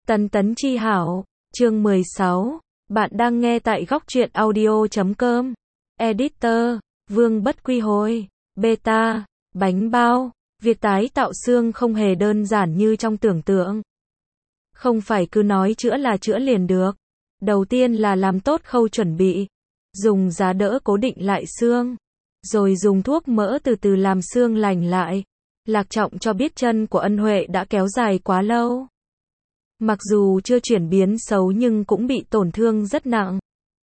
Tấn Tấn Chi Hảo, chương 16. Bạn đang nghe tại góc truyện audio.com. Editor, Vương Bất Quy Hồi. Beta, bánh bao. Việc tái tạo xương không hề đơn giản như trong tưởng tượng. Không phải cứ nói chữa là chữa liền được. Đầu tiên là làm tốt khâu chuẩn bị. Dùng giá đỡ cố định lại xương. Rồi dùng thuốc mỡ từ từ làm xương lành lại. Lạc Trọng cho biết chân của Ân Huệ đã kéo dài quá lâu. Mặc dù chưa chuyển biến xấu nhưng cũng bị tổn thương rất nặng.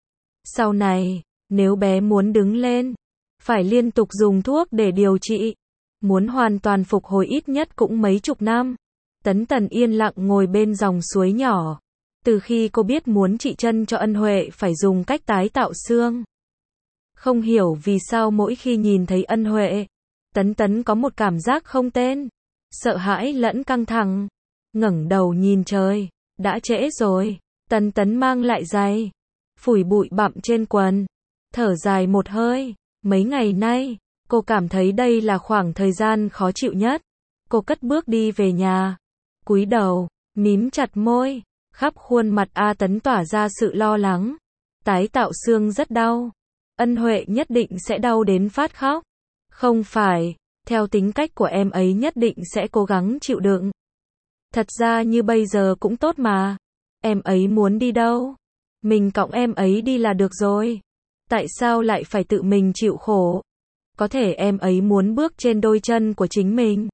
Sau này, nếu bé muốn đứng lên, phải liên tục dùng thuốc để điều trị. Muốn hoàn toàn phục hồi ít nhất cũng mấy chục năm. Tấn Tần yên lặng ngồi bên dòng suối nhỏ. Từ khi cô biết muốn trị chân cho Ân Huệ phải dùng cách tái tạo xương. Không hiểu vì sao mỗi khi nhìn thấy Ân Huệ, Tấn Tấn có một cảm giác không tên. Sợ hãi lẫn căng thẳng. Ngẩng đầu nhìn trời, đã trễ rồi. Tấn Tấn mang lại giày, phủi bụi bặm trên quần, thở dài một hơi. Mấy ngày nay, cô cảm thấy đây là khoảng thời gian khó chịu nhất. Cô cất bước đi về nhà, cúi đầu, mím chặt môi, khắp khuôn mặt A Tấn tỏa ra sự lo lắng. Tái tạo xương rất đau. Ân Huệ nhất định sẽ đau đến phát khóc. Không phải, theo tính cách của em ấy nhất định sẽ cố gắng chịu đựng. Thật ra như bây giờ cũng tốt mà. Em ấy muốn đi đâu? Mình cõng em ấy đi là được rồi. Tại sao lại phải tự mình chịu khổ? Có thể em ấy muốn bước trên đôi chân của chính mình.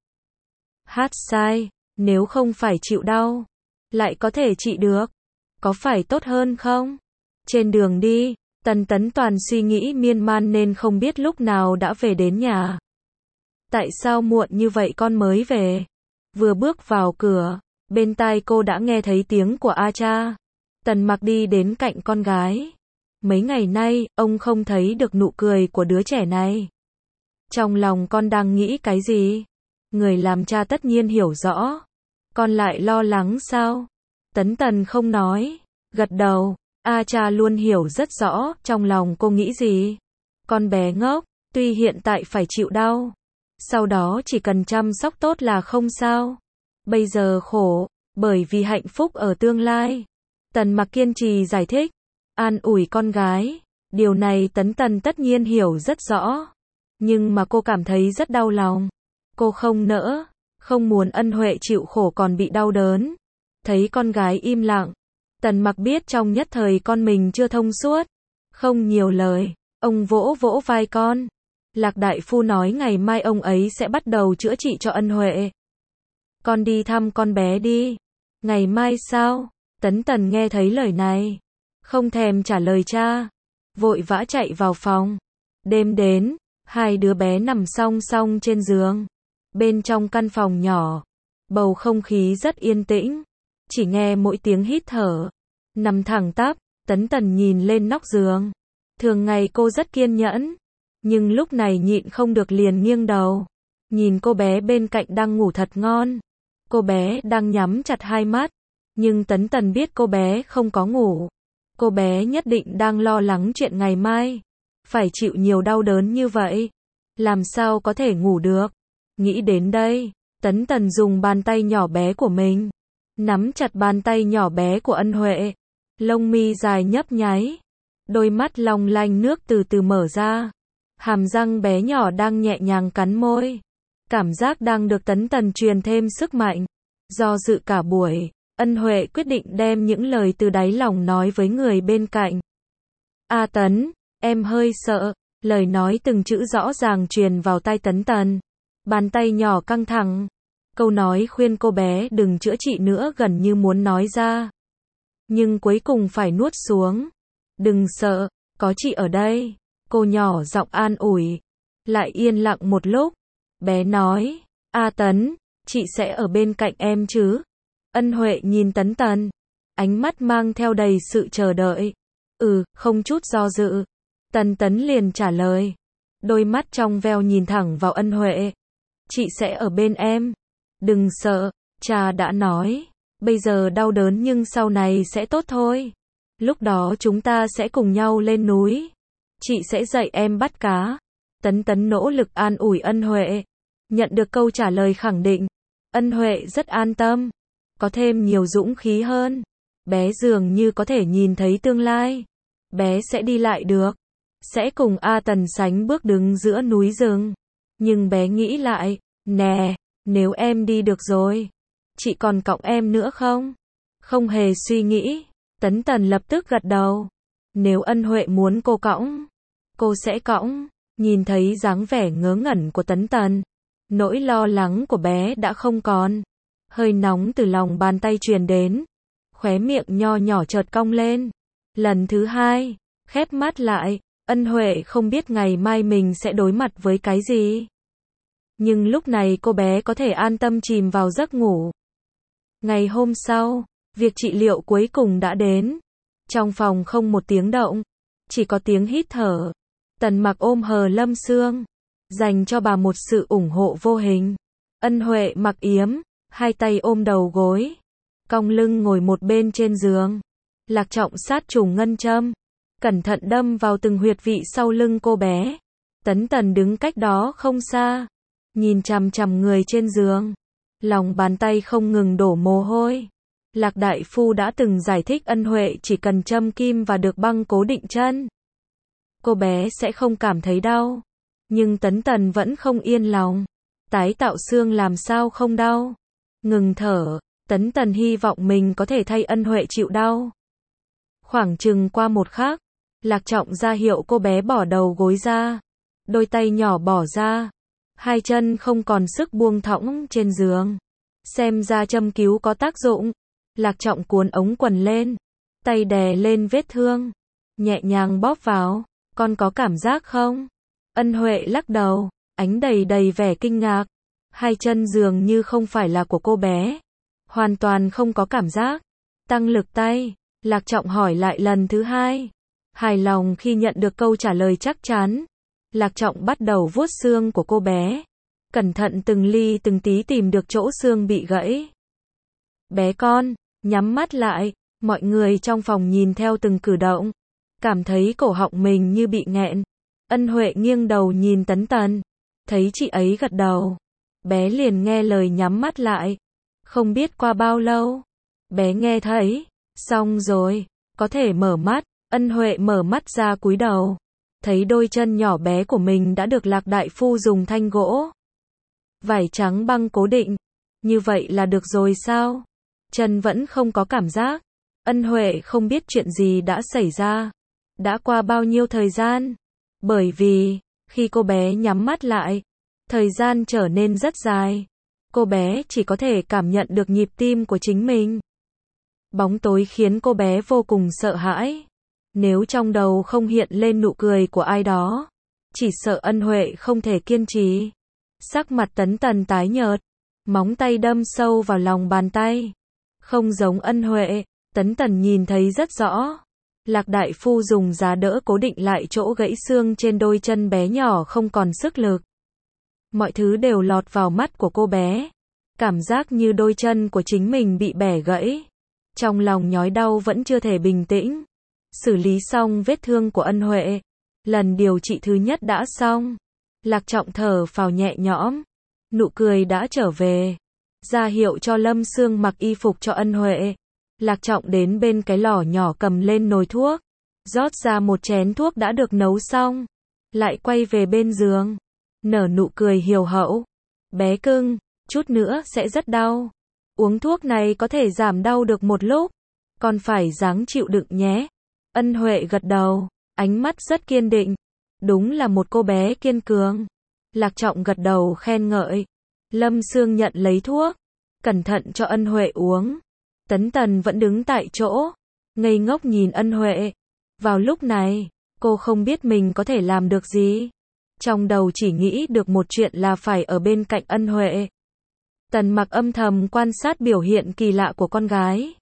Hát sai, nếu không phải chịu đau, lại có thể trị được. Có phải tốt hơn không? Trên đường đi, Tấn Tấn toàn suy nghĩ miên man nên không biết lúc nào đã về đến nhà. Tại sao muộn như vậy con mới về? Vừa bước vào cửa, bên tai cô đã nghe thấy tiếng của A cha. Tần Mặc đi đến cạnh con gái. Mấy ngày nay, ông không thấy được nụ cười của đứa trẻ này. Trong lòng con đang nghĩ cái gì? Người làm cha tất nhiên hiểu rõ. Con lại lo lắng sao? Tấn Tần không nói, gật đầu. A cha luôn hiểu rất rõ trong lòng cô nghĩ gì. Con bé ngốc, tuy hiện tại phải chịu đau, sau đó chỉ cần chăm sóc tốt là không sao. Bây giờ khổ, bởi vì hạnh phúc ở tương lai. Tần Mặc kiên trì giải thích, an ủi con gái. Điều này Tấn Tần tất nhiên hiểu rất rõ. Nhưng mà cô cảm thấy rất đau lòng. Cô không nỡ, không muốn Ân Huệ chịu khổ còn bị đau đớn. Thấy con gái im lặng, Tần Mặc biết trong nhất thời con mình chưa thông suốt. Không nhiều lời, ông vỗ vỗ vai con. Lạc đại phu nói ngày mai ông ấy sẽ bắt đầu chữa trị cho Ân Huệ. Con đi thăm con bé đi. Ngày mai sao? Tấn Tần nghe thấy lời này, không thèm trả lời cha, vội vã chạy vào phòng. Đêm đến, hai đứa bé nằm song song trên giường. Bên trong căn phòng nhỏ, bầu không khí rất yên tĩnh, chỉ nghe mỗi tiếng hít thở. Nằm thẳng tắp, Tấn Tần nhìn lên nóc giường. Thường ngày cô rất kiên nhẫn, nhưng lúc này nhịn không được liền nghiêng đầu. Nhìn cô bé bên cạnh đang ngủ thật ngon. Cô bé đang nhắm chặt hai mắt, nhưng Tấn Tần biết cô bé không có ngủ. Cô bé nhất định đang lo lắng chuyện ngày mai. Phải chịu nhiều đau đớn như vậy, làm sao có thể ngủ được. Nghĩ đến đây, Tấn Tần dùng bàn tay nhỏ bé của mình, nắm chặt bàn tay nhỏ bé của Ân Huệ. Lông mi dài nhấp nháy, đôi mắt long lanh nước từ từ mở ra. Hàm răng bé nhỏ đang nhẹ nhàng cắn môi. Cảm giác đang được Tấn Tần truyền thêm sức mạnh. Do dự cả buổi, Ân Huệ quyết định đem những lời từ đáy lòng nói với người bên cạnh. A Tấn, em hơi sợ. Lời nói từng chữ rõ ràng truyền vào tai Tấn Tần. Bàn tay nhỏ căng thẳng. Câu nói khuyên cô bé đừng chữa trị nữa gần như muốn nói ra. Nhưng cuối cùng phải nuốt xuống. Đừng sợ, có chị ở đây. Cô nhỏ giọng an ủi. Lại yên lặng một lúc. Bé nói, A Tấn, chị sẽ ở bên cạnh em chứ? Ân Huệ nhìn Tấn Tần, ánh mắt mang theo đầy sự chờ đợi. Không chút do dự. Tấn Tấn liền trả lời. Đôi mắt trong veo nhìn thẳng vào Ân Huệ. Chị sẽ ở bên em. Đừng sợ, cha đã nói. Bây giờ đau đớn nhưng sau này sẽ tốt thôi. Lúc đó chúng ta sẽ cùng nhau lên núi. Chị sẽ dạy em bắt cá. Tấn Tấn nỗ lực an ủi Ân Huệ. Nhận được câu trả lời khẳng định, Ân Huệ rất an tâm. có thêm nhiều dũng khí hơn. Bé dường như có thể nhìn thấy tương lai. Bé sẽ đi lại được. Sẽ cùng A Tần sánh bước đứng giữa núi rừng. Nhưng bé nghĩ lại, nè, nếu em đi được rồi, chị còn cõng em nữa không? Không hề suy nghĩ, Tấn Tần lập tức gật đầu. Nếu Ân Huệ muốn cô cõng, cô sẽ cõng. Nhìn thấy dáng vẻ ngớ ngẩn của Tấn Tần, nỗi lo lắng của bé đã không còn. Hơi nóng từ lòng bàn tay truyền đến. Khóe miệng nho nhỏ chợt cong lên. Lần thứ hai, khép mắt lại, Ân Huệ không biết ngày mai mình sẽ đối mặt với cái gì. Nhưng lúc này cô bé có thể an tâm chìm vào giấc ngủ. Ngày hôm sau, việc trị liệu cuối cùng đã đến. Trong phòng không một tiếng động, chỉ có tiếng hít thở. Tần Mặc ôm hờ Lâm Sương, dành cho bà một sự ủng hộ vô hình. Ân Huệ mặc yếm, hai tay ôm đầu gối, cong lưng ngồi một bên trên giường. Lạc Trọng sát trùng ngân châm, cẩn thận đâm vào từng huyệt vị sau lưng cô bé. Tấn Tần đứng cách đó không xa, nhìn chằm chằm người trên giường, lòng bàn tay không ngừng đổ mồ hôi. Lạc đại phu đã từng giải thích Ân Huệ chỉ cần châm kim và được băng cố định chân, cô bé sẽ không cảm thấy đau. Nhưng Tấn Tần vẫn không yên lòng. Tái tạo xương làm sao không đau? Ngừng thở, Tấn Tần hy vọng mình có thể thay Ân Huệ chịu đau. Khoảng chừng qua một khắc, Lạc Trọng ra hiệu cô bé bỏ đầu gối ra. Đôi tay nhỏ bỏ ra. Hai chân không còn sức buông thõng trên giường. Xem ra châm cứu có tác dụng. Lạc Trọng cuốn ống quần lên, tay đè lên vết thương, nhẹ nhàng bóp vào. Con có cảm giác không? Ân Huệ lắc đầu, ánh đầy đầy vẻ kinh ngạc. Hai chân dường như không phải là của cô bé. Hoàn toàn không có cảm giác. Tăng lực tay, Lạc Trọng hỏi lại lần thứ hai. Hài lòng khi nhận được câu trả lời chắc chắn. Lạc Trọng bắt đầu vuốt xương của cô bé. Cẩn thận từng ly từng tí tìm được chỗ xương bị gãy. Bé con, nhắm mắt lại. Mọi người trong phòng nhìn theo từng cử động. Cảm thấy cổ họng mình như bị nghẹn. Ân Huệ nghiêng đầu nhìn Tấn Tần. Thấy chị ấy gật đầu. Bé liền nghe lời nhắm mắt lại. Không biết qua bao lâu, bé nghe thấy. Xong rồi, có thể mở mắt. Ân Huệ mở mắt ra cúi đầu. Thấy đôi chân nhỏ bé của mình đã được Lạc đại phu dùng thanh gỗ vải trắng băng cố định. Như vậy là được rồi sao? Chân vẫn không có cảm giác. Ân Huệ không biết chuyện gì đã xảy ra. Đã qua bao nhiêu thời gian? Bởi vì, khi cô bé nhắm mắt lại, thời gian trở nên rất dài. Cô bé chỉ có thể cảm nhận được nhịp tim của chính mình. Bóng tối khiến cô bé vô cùng sợ hãi. Nếu trong đầu không hiện lên nụ cười của ai đó, chỉ sợ Ân Huệ không thể kiên trì. Sắc mặt Tấn Tần tái nhợt, móng tay đâm sâu vào lòng bàn tay. Không giống Ân Huệ, Tấn Tần nhìn thấy rất rõ. Lạc đại phu dùng giá đỡ cố định lại chỗ gãy xương trên đôi chân bé nhỏ không còn sức lực. Mọi thứ đều lọt vào mắt của cô bé. Cảm giác như đôi chân của chính mình bị bẻ gãy. Trong lòng nhói đau vẫn chưa thể bình tĩnh. Xử lý xong vết thương của Ân Huệ. Lần điều trị thứ nhất đã xong. Lạc Trọng thở phào nhẹ nhõm. Nụ cười đã trở về. Ra hiệu cho Lâm Sương mặc y phục cho Ân Huệ. Lạc Trọng đến bên cái lò nhỏ cầm lên nồi thuốc. Rót ra một chén thuốc đã được nấu xong. Lại quay về bên giường. Nở nụ cười hiền hậu. Bé cưng, chút nữa sẽ rất đau. Uống thuốc này có thể giảm đau được một lúc. Con phải ráng chịu đựng nhé. Ân Huệ gật đầu, ánh mắt rất kiên định. Đúng là một cô bé kiên cường. Lạc Trọng gật đầu khen ngợi. Lâm Sương nhận lấy thuốc, cẩn thận cho Ân Huệ uống. Tấn Tần vẫn đứng tại chỗ, ngây ngốc nhìn Ân Huệ. Vào lúc này, cô không biết mình có thể làm được gì. Trong đầu chỉ nghĩ được một chuyện là phải ở bên cạnh Ân Huệ. Tần Mặc âm thầm quan sát biểu hiện kỳ lạ của con gái.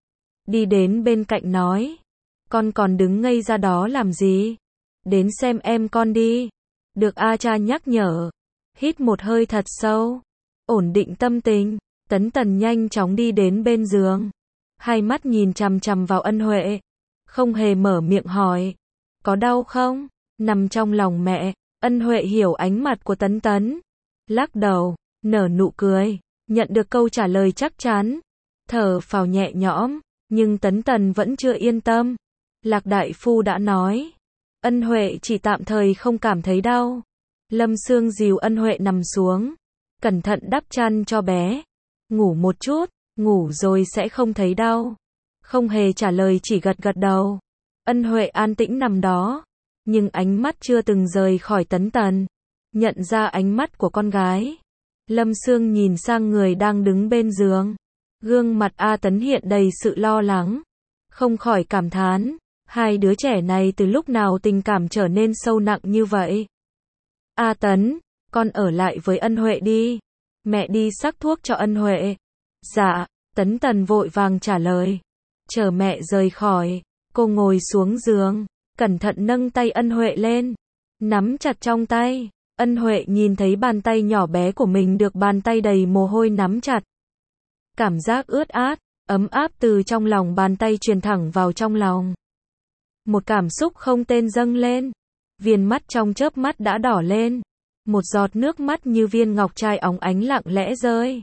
Đi đến bên cạnh nói. Con còn đứng ngây ra đó làm gì? Đến xem em con đi. Được A cha nhắc nhở. Hít một hơi thật sâu. Ổn định tâm tình. Tấn Tần nhanh chóng đi đến bên giường. Hai mắt nhìn chằm chằm vào Ân Huệ. Không hề mở miệng hỏi. Có đau không? Nằm trong lòng mẹ. Ân Huệ hiểu ánh mặt của Tấn Tấn. Lắc đầu, nở nụ cười. Nhận được câu trả lời chắc chắn. thở phào nhẹ nhõm, nhưng Tấn Tần vẫn chưa yên tâm. Lạc đại phu đã nói, Ân Huệ chỉ tạm thời không cảm thấy đau. Lâm Sương dìu Ân Huệ nằm xuống, cẩn thận đắp chăn cho bé. Ngủ một chút, ngủ rồi sẽ không thấy đau. Không hề trả lời, chỉ gật gật đầu. Ân Huệ an tĩnh nằm đó, nhưng ánh mắt chưa từng rời khỏi Tấn Tần. Nhận ra ánh mắt của con gái, Lâm Sương nhìn sang người đang đứng bên giường. Gương mặt A Tấn hiện đầy sự lo lắng. Không khỏi cảm thán, hai đứa trẻ này từ lúc nào tình cảm trở nên sâu nặng như vậy. A Tấn, con ở lại với Ân Huệ đi. Mẹ đi sắc thuốc cho Ân Huệ. Dạ, Tấn Tần vội vàng trả lời. Chờ mẹ rời khỏi, cô ngồi xuống giường, cẩn thận nâng tay Ân Huệ lên, nắm chặt trong tay. Ân Huệ nhìn thấy bàn tay nhỏ bé của mình được bàn tay đầy mồ hôi nắm chặt. Cảm giác ướt át, ấm áp từ trong lòng bàn tay truyền thẳng vào trong lòng. Một cảm xúc không tên dâng lên. Viền mắt trong chớp mắt đã đỏ lên. Một giọt nước mắt như viên ngọc trai óng ánh lặng lẽ rơi.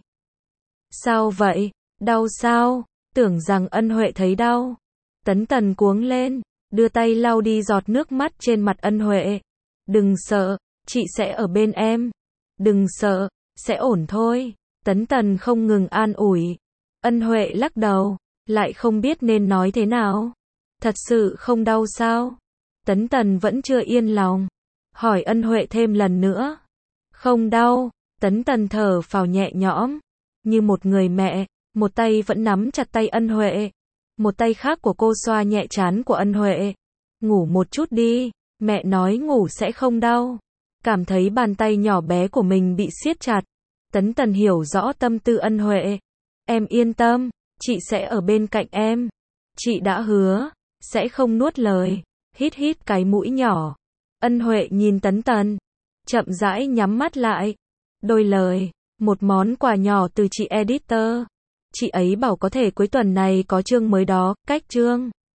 Sao vậy? Đau sao? Tưởng rằng Ân Huệ thấy đau. Tấn Tần cuống lên, đưa tay lau đi giọt nước mắt trên mặt Ân Huệ. Đừng sợ, chị sẽ ở bên em. Đừng sợ, sẽ ổn thôi. Tấn Tần không ngừng an ủi. Ân Huệ lắc đầu, lại không biết nên nói thế nào. Thật sự không đau sao? Tấn Tần vẫn chưa yên lòng, hỏi Ân Huệ thêm lần nữa. Không đau. Tấn Tần thở phào nhẹ nhõm, như một người mẹ, một tay vẫn nắm chặt tay Ân Huệ, một tay khác của cô xoa nhẹ trán của Ân Huệ. Ngủ một chút đi, mẹ nói ngủ sẽ không đau. Cảm thấy bàn tay nhỏ bé của mình bị siết chặt, Tấn Tần hiểu rõ tâm tư Ân Huệ. Em yên tâm, chị sẽ ở bên cạnh em. Chị đã hứa, sẽ không nuốt lời. Hít hít cái mũi nhỏ. Ân Huệ nhìn Tấn Tần, chậm rãi nhắm mắt lại. Đôi lời, một món quà nhỏ từ chị editor. Chị ấy bảo có thể cuối tuần này có chương mới đó, cách chương.